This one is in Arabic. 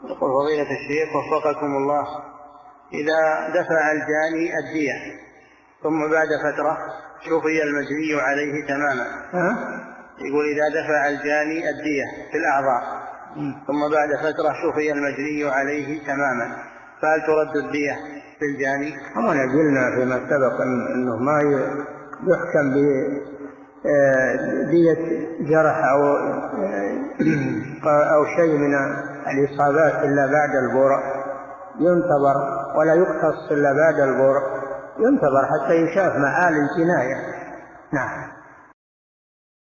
يقول فضيلة الشيخ وفقكم الله، إذا دفع الجاني الدية ثم بعد فترة شفي المجني عليه تماما، يقول إذا دفع الجاني الدية في الأعضاء ثم بعد فترة شفي المجني عليه تماما، فهل ترد الدية في الجاني؟ أما قلنا فيما سبق أنه ما يحكم بدية جرح أو شيء من الإصابات إلا بعد البرء، ينتظر ولا يقتص إلا بعد البرء، ينتظر حتى يشاف مآل الجناية. نعم.